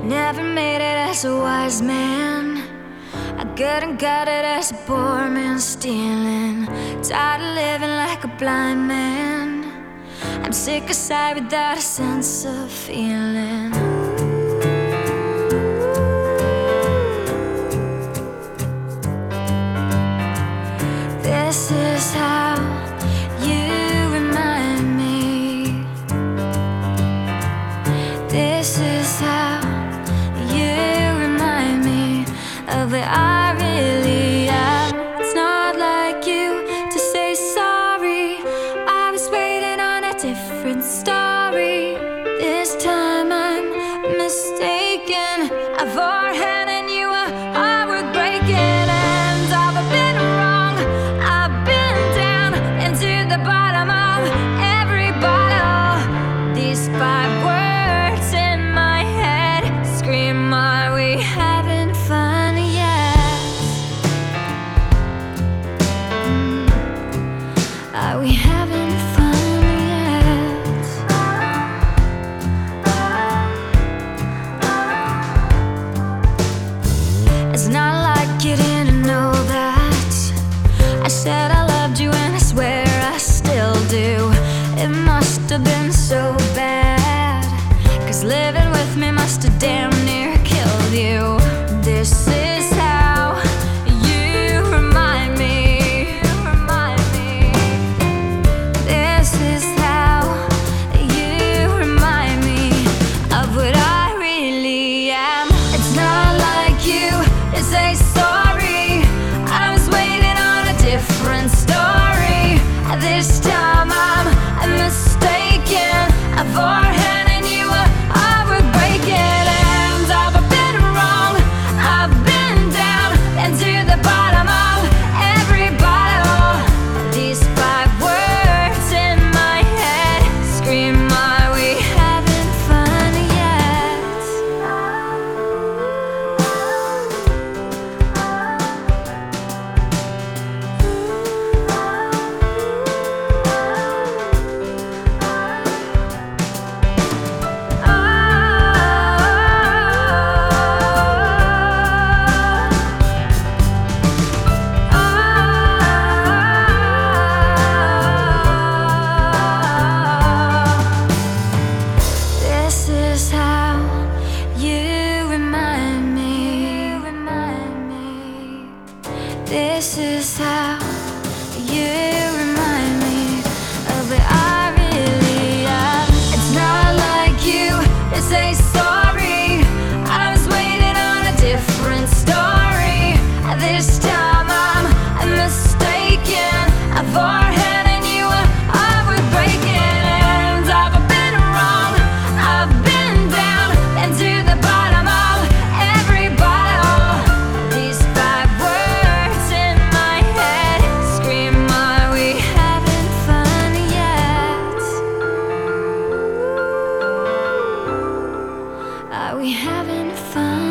Never made it as a wise man. I couldn't cut it as a poor man stealing. Tired of living like a blind man. I'm sick aside without a sense of feeling. This is how you remind me. This is how you remind me of what I really am. It's not like you to say sorry. I was waiting on a different story. This time I'm mistaken. I've overhand and you are heartbreaking. And I've been wrong, I've been down into the bottom of every bottle. These 5 words in my head scream, are we having fun yet? Are we having fun yet? It's not like you didn't know that I said I loved you and I swear I still do. It must have been so bad, 'cause living with me must have damn near killed you. This is how you remind me. This is how you remind me of what I really am. It's not like you to say sorry. I was waiting on a different story. This time I'm mistaken. I've overhand and you were breaking. And I've been wrong, I've been down into the bottom of every bottle. These 5 words in my head scream, are we having fun yet? This is how you remind me. This is how you remind me of what I really am. It's not like you to say sorry. I was waiting on a different story. This time I'm mistaken. I've overhand and you were breaking. And I've been wrong, I've been down into the bottom of every bottle. These 5 words in my head scream, are we having fun yet? Are we having fun?